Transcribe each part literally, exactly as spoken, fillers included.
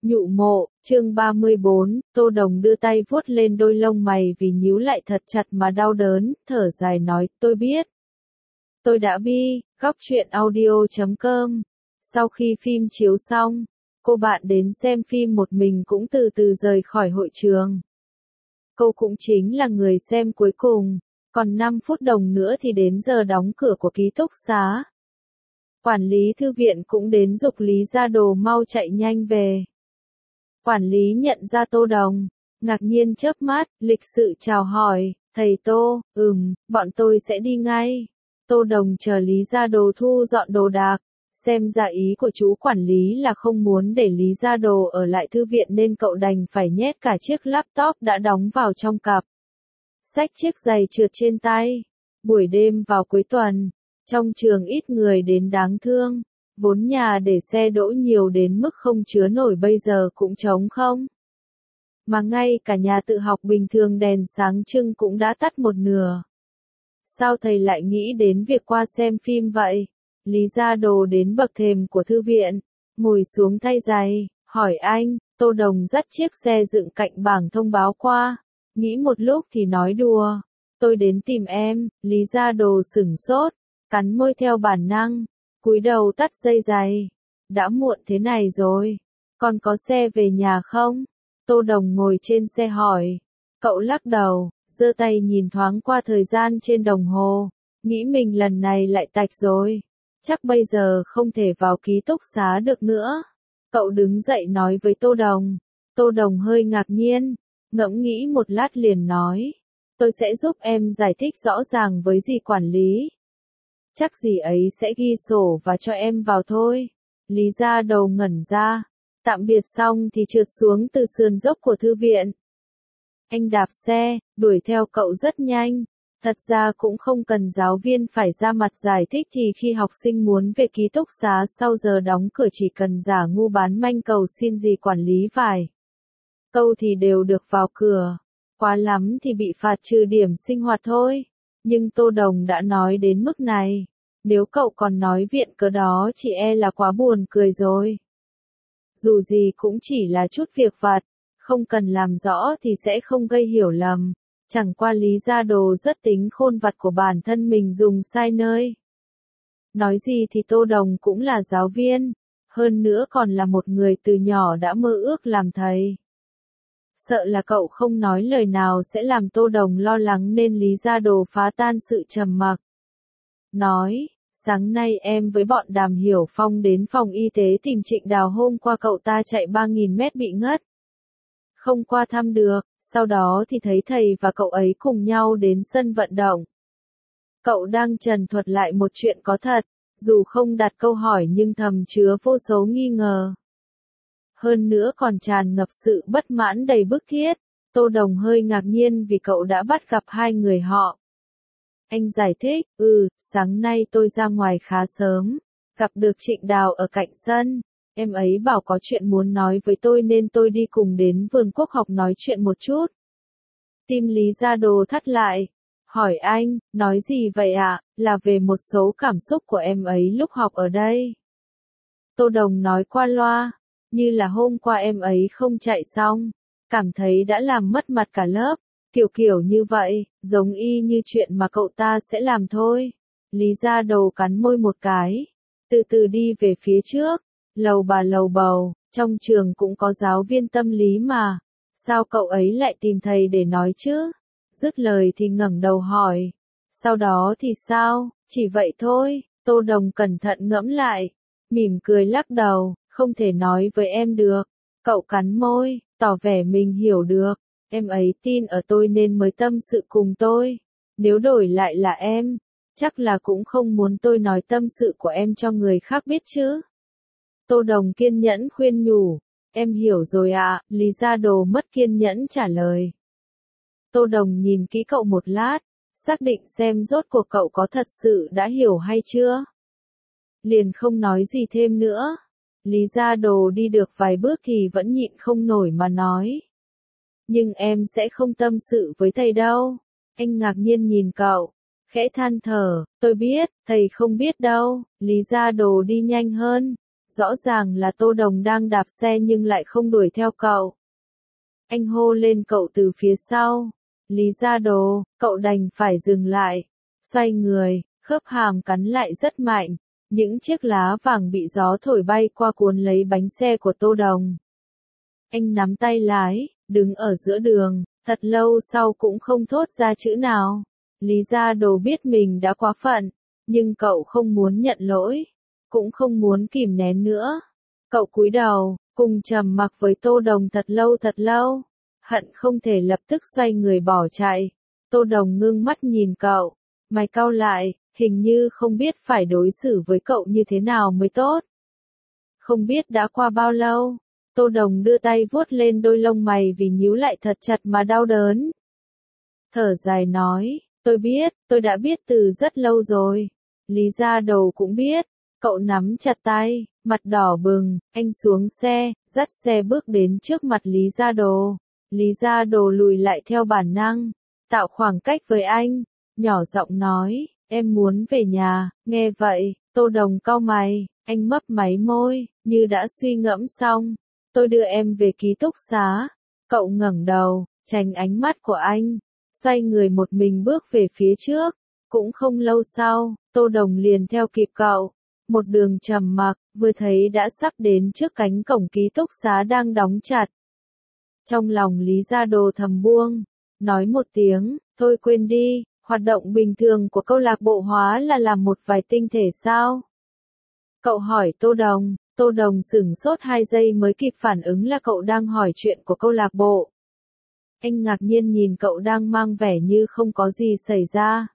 Nhụ mộ, chương ba mươi bốn, Tô Đồng đưa tay vuốt lên đôi lông mày vì nhíu lại thật chặt mà đau đớn, thở dài nói, tôi biết. Tôi đã bi, góc truyện audio chấm com. Sau khi phim chiếu xong, cô bạn đến xem phim một mình cũng từ từ rời khỏi hội trường. Cô cũng chính là người xem cuối cùng, còn năm phút đồng nữa thì đến giờ đóng cửa của ký túc xá. Quản lý thư viện cũng đến giục Lý Gia Đồ mau chạy nhanh về. Quản lý nhận ra Tô Đồng, ngạc nhiên chớp mắt, lịch sự chào hỏi, thầy Tô, ừm, bọn tôi sẽ đi ngay. Tô Đồng chờ Lý Gia Đồ thu dọn đồ đạc, xem ra ý của chú quản lý là không muốn để Lý Gia Đồ ở lại thư viện nên cậu đành phải nhét cả chiếc laptop đã đóng vào trong cặp. Xách chiếc giày trượt trên tay. Buổi đêm vào cuối tuần, trong trường ít người đến đáng thương. Vốn nhà để xe đỗ nhiều đến mức không chứa nổi bây giờ cũng trống không. Mà ngay cả nhà tự học bình thường đèn sáng trưng cũng đã tắt một nửa. Sao thầy lại nghĩ đến việc qua xem phim vậy? Lý Gia Đồ đến bậc thềm của thư viện, ngồi xuống thay giày, hỏi anh. Tô Đồng dắt chiếc xe dựng cạnh bảng thông báo qua, nghĩ một lúc thì nói đùa. Tôi đến tìm em. Lý Gia Đồ sửng sốt, cắn môi theo bản năng. Cúi đầu tắt dây giày. Đã muộn thế này rồi, con có xe về nhà không? Tô Đồng ngồi trên xe hỏi. Cậu lắc đầu, giơ tay nhìn thoáng qua thời gian trên đồng hồ, nghĩ mình lần này lại tạch rồi. Chắc bây giờ không thể vào ký túc xá được nữa. Cậu đứng dậy nói với Tô Đồng. Tô Đồng hơi ngạc nhiên, ngẫm nghĩ một lát liền nói. Tôi sẽ giúp em giải thích rõ ràng với dì quản lý. Chắc dì ấy sẽ ghi sổ và cho em vào thôi. Lý Gia Đồ ngẩn ra. Tạm biệt xong thì trượt xuống từ sườn dốc của thư viện. Anh đạp xe, đuổi theo cậu rất nhanh. Thật ra cũng không cần giáo viên phải ra mặt giải thích thì khi học sinh muốn về ký túc xá sau giờ đóng cửa chỉ cần giả ngu bán manh cầu xin dì quản lý vài câu thì đều được vào cửa. Quá lắm thì bị phạt trừ điểm sinh hoạt thôi. Nhưng Tô Đồng đã nói đến mức này. Nếu cậu còn nói viện cớ đó chỉ e là quá buồn cười rồi. Dù gì cũng chỉ là chút việc vặt, không cần làm rõ thì sẽ không gây hiểu lầm. Chẳng qua Lý Gia Đồ rất tính khôn vặt của bản thân mình dùng sai nơi. Nói gì thì Tô Đồng cũng là giáo viên, hơn nữa còn là một người từ nhỏ đã mơ ước làm thầy. Sợ là cậu không nói lời nào sẽ làm Tô Đồng lo lắng nên Lý Gia Đồ phá tan sự trầm mặc. Nói, sáng nay em với bọn Đàm Hiểu Phong đến phòng y tế tìm Trịnh Đào, hôm qua cậu ta chạy ba nghìn mét bị ngất. Không qua thăm được, sau đó thì thấy thầy và cậu ấy cùng nhau đến sân vận động. Cậu đang trần thuật lại một chuyện có thật, dù không đặt câu hỏi nhưng thầm chứa vô số nghi ngờ. Hơn nữa còn tràn ngập sự bất mãn đầy bức thiết. Tô Đồng hơi ngạc nhiên vì cậu đã bắt gặp hai người họ. Anh giải thích, ừ, sáng nay tôi ra ngoài khá sớm, gặp được Trịnh Đào ở cạnh sân. Em ấy bảo có chuyện muốn nói với tôi nên tôi đi cùng đến vườn quốc học nói chuyện một chút. Tim Lý Gia Đồ thắt lại. Hỏi anh, nói gì vậy ạ? Là về một số cảm xúc của em ấy lúc học ở đây. Tô Đồng nói qua loa, như là hôm qua em ấy không chạy xong, cảm thấy đã làm mất mặt cả lớp. Kiểu kiểu như vậy, giống y như chuyện mà cậu ta sẽ làm thôi. Lý Gia Đồ cắn môi một cái, từ từ đi về phía trước. Lầu bà lầu bầu, trong trường cũng có giáo viên tâm lý mà. Sao cậu ấy lại tìm thầy để nói chứ? Dứt lời thì ngẩng đầu hỏi. Sau đó thì sao? Chỉ vậy thôi. Tô Đồng cẩn thận ngẫm lại, mỉm cười lắc đầu, không thể nói với em được. Cậu cắn môi, tỏ vẻ mình hiểu được. Em ấy tin ở tôi nên mới tâm sự cùng tôi. Nếu đổi lại là em, chắc là cũng không muốn tôi nói tâm sự của em cho người khác biết chứ. Tô Đồng kiên nhẫn khuyên nhủ. Em hiểu rồi ạ. À, Lý Gia Đồ mất kiên nhẫn trả lời. Tô Đồng nhìn kỹ cậu một lát, xác định xem rốt cuộc cậu có thật sự đã hiểu hay chưa. Liền không nói gì thêm nữa. Lý Gia Đồ đi được vài bước thì vẫn nhịn không nổi mà nói. Nhưng em sẽ không tâm sự với thầy đâu. Anh ngạc nhiên nhìn cậu, khẽ than thở, tôi biết, thầy không biết đâu. Lý Gia Đồ đi nhanh hơn, Rõ ràng là Tô Đồng đang đạp xe nhưng lại không đuổi theo cậu. Anh hô lên cậu từ phía sau. Lý Gia Đồ, cậu đành phải dừng lại. Xoay người, khớp hàm cắn lại rất mạnh. Những chiếc lá vàng bị gió thổi bay qua cuốn lấy bánh xe của Tô Đồng. Anh nắm tay lái, đứng ở giữa đường, thật lâu sau cũng không thốt ra chữ nào. Lý Gia Đồ biết mình đã quá phận, nhưng cậu không muốn nhận lỗi, cũng không muốn kìm nén nữa. Cậu cúi đầu, cùng trầm mặc với Tô Đồng thật lâu thật lâu, hận không thể lập tức xoay người bỏ chạy. Tô Đồng ngưng mắt nhìn cậu, mày cau lại, hình như không biết phải đối xử với cậu như thế nào mới tốt. Không biết đã qua bao lâu, Tô Đồng đưa tay vuốt lên đôi lông mày vì nhíu lại thật chặt mà đau đớn. Thở dài nói, tôi biết, tôi đã biết từ rất lâu rồi. Lý Gia Đồ cũng biết. Cậu nắm chặt tay, mặt đỏ bừng, anh xuống xe, dắt xe bước đến trước mặt Lý Gia Đồ. Lý Gia Đồ lùi lại theo bản năng, tạo khoảng cách với anh, nhỏ giọng nói, em muốn về nhà. Nghe vậy, Tô Đồng cau mày, anh mấp máy môi, như đã suy ngẫm xong, tôi đưa em về ký túc xá. Cậu ngẩng đầu, tránh ánh mắt của anh, xoay người một mình bước về phía trước. Cũng không lâu sau, Tô Đồng liền theo kịp cậu. Một đường trầm mặc, vừa thấy đã sắp đến trước cánh cổng ký túc xá đang đóng chặt. Trong lòng Lý Gia Đồ thầm buông, nói một tiếng, thôi quên đi, hoạt động bình thường của câu lạc bộ hóa là làm một vài tinh thể sao? Cậu hỏi Tô Đồng, Tô Đồng sửng sốt hai giây mới kịp phản ứng là cậu đang hỏi chuyện của câu lạc bộ. Anh ngạc nhiên nhìn cậu đang mang vẻ như không có gì xảy ra.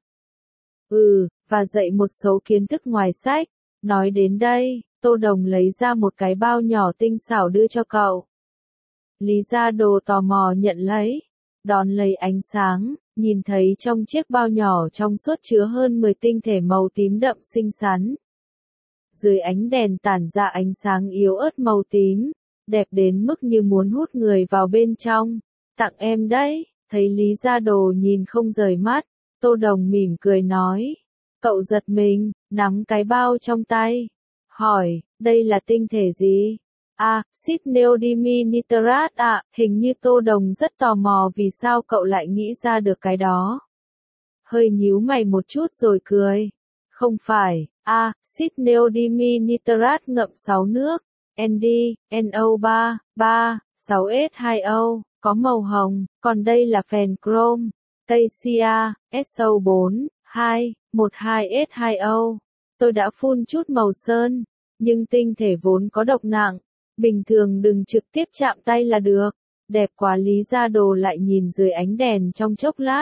Ừ, và dạy một số kiến thức ngoài sách. Nói đến đây, Tô Đồng lấy ra một cái bao nhỏ tinh xảo đưa cho cậu. Lý Gia Đồ tò mò nhận lấy, đón lấy ánh sáng, nhìn thấy trong chiếc bao nhỏ trong suốt chứa hơn mười tinh thể màu tím đậm xinh xắn. Dưới ánh đèn tản ra ánh sáng yếu ớt màu tím, đẹp đến mức như muốn hút người vào bên trong. Tặng em đấy, thấy Lý Gia Đồ nhìn không rời mắt, Tô Đồng mỉm cười nói. Cậu giật mình, nắm cái bao trong tay. Hỏi, đây là tinh thể gì? À, xít neodymium-nitrat à, hình như Tô Đồng rất tò mò vì sao cậu lại nghĩ ra được cái đó. Hơi nhíu mày một chút rồi cười. Không phải, à, xít neodymium-nitrat ngậm sáu nước, en đê, en o ba, ba, sáu S hai O, có màu hồng, còn đây là phèn chrome, Tây Cia, S O bốn, hai, một hai S hai O. Tôi đã phun chút màu sơn, nhưng tinh thể vốn có độc nặng, bình thường đừng trực tiếp chạm tay là được. Đẹp quá. Lý Gia Đồ lại nhìn dưới ánh đèn trong chốc lát.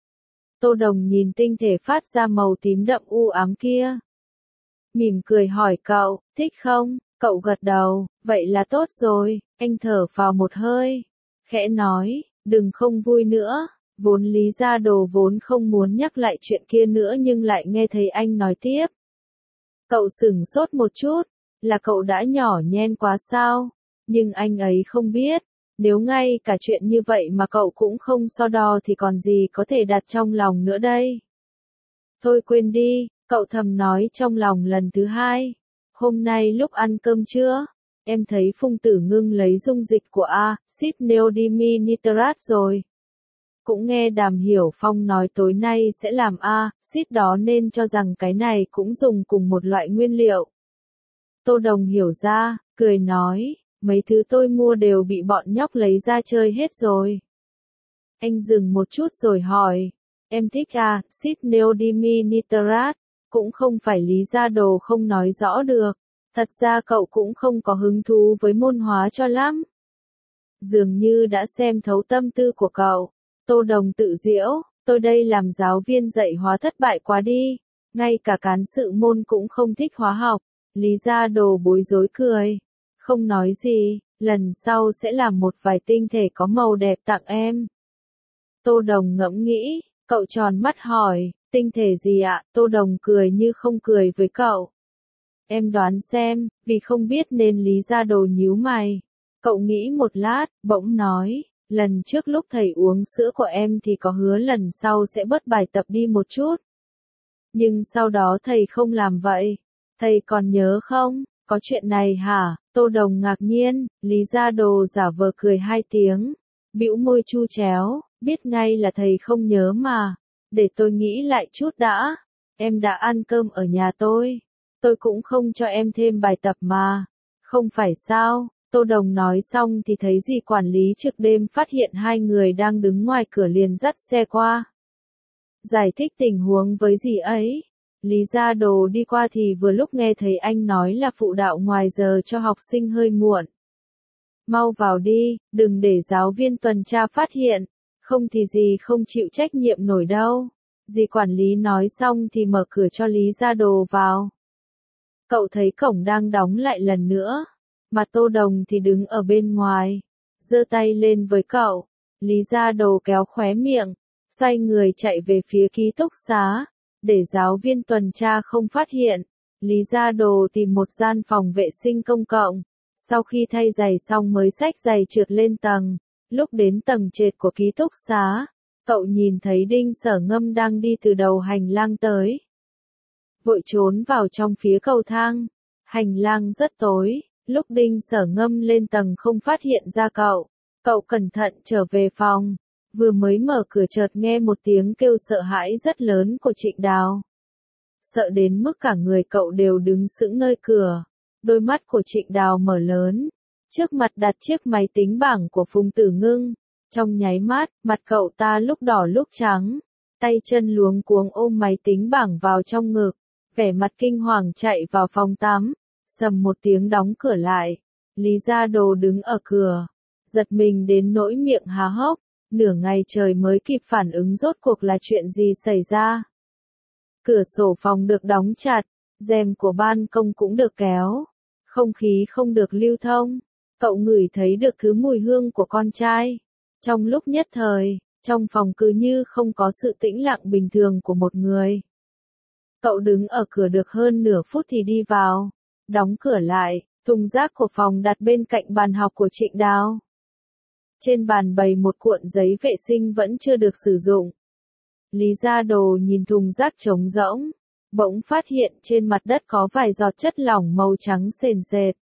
Tô Đồng nhìn tinh thể phát ra màu tím đậm u ám kia. Mỉm cười hỏi cậu, thích không? Cậu gật đầu, vậy là tốt rồi. Anh thở phào một hơi, khẽ nói, đừng không vui nữa. Vốn Lý Gia Đồ vốn không muốn nhắc lại chuyện kia nữa nhưng lại nghe thấy anh nói tiếp. Cậu sửng sốt một chút, là cậu đã nhỏ nhen quá sao? Nhưng anh ấy không biết, nếu ngay cả chuyện như vậy mà cậu cũng không so đo thì còn gì có thể đặt trong lòng nữa đây. Thôi quên đi, cậu thầm nói trong lòng lần thứ hai. Hôm nay lúc ăn cơm trưa, em thấy Phùng Tử Ngưng lấy dung dịch của axit neodymium-nitrat rồi. Cũng nghe Đàm Hiểu Phong nói tối nay sẽ làm axit đó nên cho rằng cái này cũng dùng cùng một loại nguyên liệu. Tô Đồng hiểu ra, cười nói, mấy thứ tôi mua đều bị bọn nhóc lấy ra chơi hết rồi. Anh dừng một chút rồi hỏi, em thích axit neodymium-nitrat, cũng không phải Lý Gia Đồ không nói rõ được, thật ra cậu cũng không có hứng thú với môn hóa cho lắm. Dường như đã xem thấu tâm tư của cậu. Tô Đồng tự giễu, tôi đây làm giáo viên dạy hóa thất bại quá đi, ngay cả cán sự môn cũng không thích hóa học. Lý Gia Đồ bối rối cười, không nói gì, lần sau sẽ làm một vài tinh thể có màu đẹp tặng em. Tô Đồng ngẫm nghĩ, cậu tròn mắt hỏi, tinh thể gì ạ? Tô Đồng cười như không cười với cậu. Em đoán xem, vì không biết nên Lý Gia Đồ nhíu mày. Cậu nghĩ một lát, bỗng nói, lần trước lúc thầy uống sữa của em thì có hứa lần sau sẽ bớt bài tập đi một chút. Nhưng sau đó thầy không làm vậy. Thầy còn nhớ không? có chuyện này hả? Tô Đồng ngạc nhiên, Lý Gia Đồ giả vờ cười hai tiếng, bĩu môi chu chéo, biết ngay là thầy không nhớ mà, để tôi nghĩ lại chút đã, em đã ăn cơm ở nhà tôi, tôi cũng không cho em thêm bài tập mà, không phải sao? Tô Đồng nói xong thì thấy dì quản lý trực đêm phát hiện hai người đang đứng ngoài cửa liền dắt xe qua. Giải thích tình huống với dì ấy. Lý Gia Đồ đi qua thì vừa lúc nghe thấy anh nói là phụ đạo ngoài giờ cho học sinh hơi muộn. Mau vào đi, đừng để giáo viên tuần tra phát hiện, không thì dì không chịu trách nhiệm nổi đâu. Dì quản lý nói xong thì mở cửa cho Lý Gia Đồ vào. Cậu thấy cổng đang đóng lại lần nữa, mà Tô Đồng thì đứng ở bên ngoài, giơ tay lên với cậu. Lý Gia Đồ kéo khóe miệng, xoay người chạy về phía ký túc xá, để giáo viên tuần tra không phát hiện. Lý Gia Đồ tìm một gian phòng vệ sinh công cộng, sau khi thay giày xong mới xách giày trượt lên tầng. Lúc đến tầng trệt của ký túc xá, cậu nhìn thấy Đinh Sở Ngâm đang đi từ đầu hành lang tới. Vội trốn vào trong phía cầu thang, hành lang rất tối, lúc Đinh Sở Ngâm lên tầng không phát hiện ra cậu. Cậu cẩn thận trở về phòng, vừa mới mở cửa chợt nghe một tiếng kêu sợ hãi rất lớn của Trịnh Đào. Sợ đến mức cả người cậu đều đứng sững nơi cửa, đôi mắt của Trịnh Đào mở lớn, trước mặt đặt chiếc máy tính bảng của Phùng Tử Ngưng. Trong nháy mắt, mặt cậu ta lúc đỏ lúc trắng, tay chân luống cuống ôm máy tính bảng vào trong ngực, vẻ mặt kinh hoàng chạy vào phòng tắm, sầm một tiếng đóng cửa lại. Lý Gia Đồ đứng ở cửa, giật mình đến nỗi miệng há hốc, nửa ngày trời mới kịp phản ứng rốt cuộc là chuyện gì xảy ra. Cửa sổ phòng được đóng chặt, rèm của ban công cũng được kéo, không khí không được lưu thông, cậu ngửi thấy được thứ mùi hương của con trai. Trong lúc nhất thời, trong phòng cứ như không có sự tĩnh lặng bình thường của một người. Cậu đứng ở cửa được hơn nửa phút thì đi vào, đóng cửa lại, thùng rác của phòng đặt bên cạnh bàn học của Trịnh Đào. Trên bàn bày một cuộn giấy vệ sinh vẫn chưa được sử dụng. Lý Gia Đồ nhìn thùng rác trống rỗng, bỗng phát hiện trên mặt đất có vài giọt chất lỏng màu trắng sền sệt.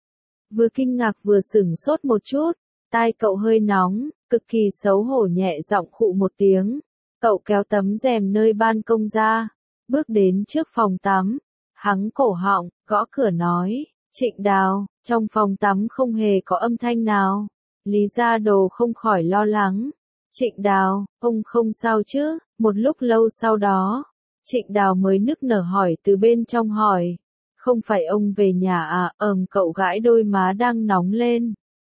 Vừa kinh ngạc vừa sửng sốt một chút, tai cậu hơi nóng, cực kỳ xấu hổ nhẹ giọng khụ một tiếng. Cậu kéo tấm rèm nơi ban công ra, bước đến trước phòng tắm, hắng cổ họng, gõ cửa nói, Trịnh Đào, trong phòng tắm không hề có âm thanh nào. Lý Gia Đồ không khỏi lo lắng. Trịnh Đào, ông không sao chứ? Một lúc lâu sau đó, Trịnh Đào mới nức nở hỏi từ bên trong hỏi. Không phải ông về nhà à? Ờm cậu gãi đôi má đang nóng lên.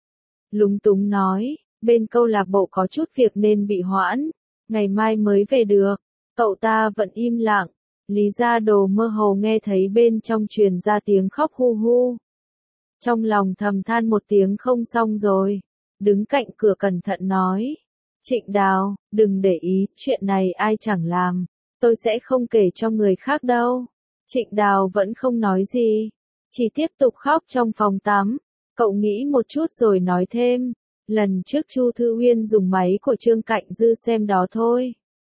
Lúng túng nói, bên câu lạc bộ có chút việc nên bị hoãn, ngày mai mới về được. Cậu ta vẫn im lặng. Lý Gia Đồ mơ hồ nghe thấy bên trong truyền ra tiếng khóc hu hu. Trong lòng thầm than một tiếng không xong rồi. Đứng cạnh cửa cẩn thận nói. Trịnh Đào, đừng để ý, chuyện này ai chẳng làm. Tôi sẽ không kể cho người khác đâu. Trịnh Đào vẫn không nói gì, chỉ tiếp tục khóc trong phòng tắm. Cậu nghĩ một chút rồi nói thêm. Lần trước Chu Thư Uyên dùng máy của Trương Cạnh Dư xem đó thôi.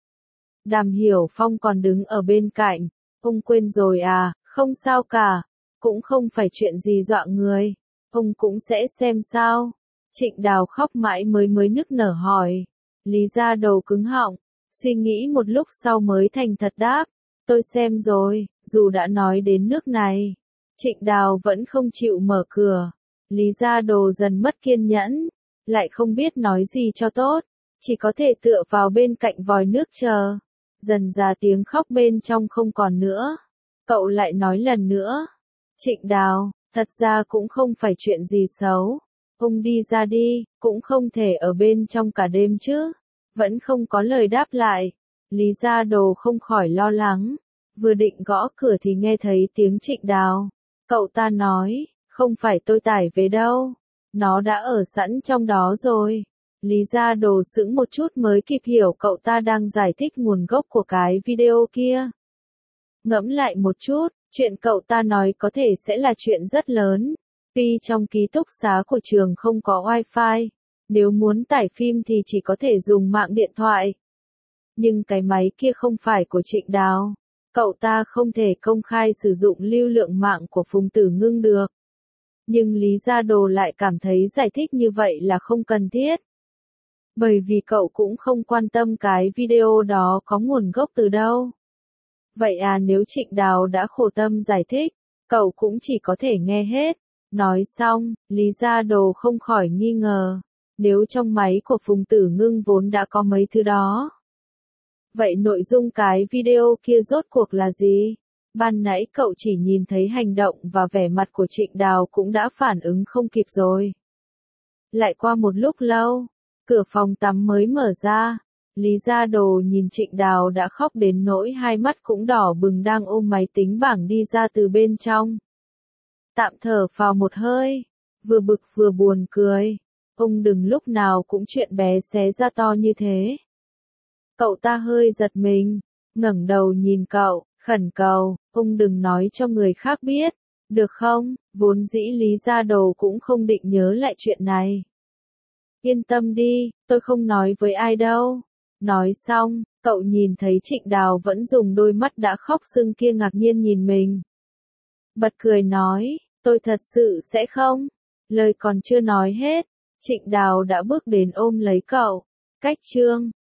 Đàm Hiểu Phong còn đứng ở bên cạnh. Ông quên rồi à? Không sao cả. Cũng không phải chuyện gì dọa người. Ông cũng sẽ xem sao. Trịnh Đào khóc mãi mới mới nức nở hỏi. Lý Gia Đồ cứng họng, suy nghĩ một lúc sau mới thành thật đáp. Tôi xem rồi, dù đã nói đến nước này. Trịnh Đào vẫn không chịu mở cửa. Lý Gia Đồ dần mất kiên nhẫn, lại không biết nói gì cho tốt, chỉ có thể tựa vào bên cạnh vòi nước chờ. Dần ra tiếng khóc bên trong không còn nữa. Cậu lại nói lần nữa. Trịnh Đào, thật ra cũng không phải chuyện gì xấu. Ông đi ra đi, cũng không thể ở bên trong cả đêm chứ. Vẫn không có lời đáp lại. Lý Gia Đồ không khỏi lo lắng. Vừa định gõ cửa thì nghe thấy tiếng Trịnh Đào. Cậu ta nói, không phải tôi tải về đâu. Nó đã ở sẵn trong đó rồi. Lý Gia Đồ sững một chút mới kịp hiểu cậu ta đang giải thích nguồn gốc của cái video kia. Ngẫm lại một chút, chuyện cậu ta nói có thể sẽ là chuyện rất lớn. Vì trong ký túc xá của trường không có wifi, nếu muốn tải phim thì chỉ có thể dùng mạng điện thoại. Nhưng cái máy kia không phải của Trịnh Đào. Cậu ta không thể công khai sử dụng lưu lượng mạng của Phùng Tử Ngưng được. Nhưng Lý Gia Đồ lại cảm thấy giải thích như vậy là không cần thiết. Bởi vì cậu cũng không quan tâm cái video đó có nguồn gốc từ đâu. Vậy à, nếu Trịnh Đào đã khổ tâm giải thích, cậu cũng chỉ có thể nghe hết. Nói xong, Lý Gia Đồ không khỏi nghi ngờ. Nếu trong máy của Phùng Tử Ngưng vốn đã có mấy thứ đó. Vậy nội dung cái video kia rốt cuộc là gì? Ban nãy cậu chỉ nhìn thấy hành động và vẻ mặt của Trịnh Đào cũng đã phản ứng không kịp rồi. Lại qua một lúc lâu, cửa phòng tắm mới mở ra. Lý Gia Đồ nhìn Trịnh Đào đã khóc đến nỗi hai mắt cũng đỏ bừng đang ôm máy tính bảng đi ra từ bên trong. Tạm thở phào một hơi, vừa bực vừa buồn cười. Ông đừng lúc nào cũng chuyện bé xé ra to như thế. Cậu ta hơi giật mình, ngẩng đầu nhìn cậu, khẩn cầu, ông đừng nói cho người khác biết, được không? Vốn dĩ Lý Gia Đồ cũng không định nhớ lại chuyện này. Yên tâm đi, tôi không nói với ai đâu. Nói xong, cậu nhìn thấy Trịnh Đào vẫn dùng đôi mắt đã khóc sưng kia ngạc nhiên nhìn mình. Bật cười nói, tôi thật sự sẽ không. Lời còn chưa nói hết, Trịnh Đào đã bước đến ôm lấy cậu. Cách chương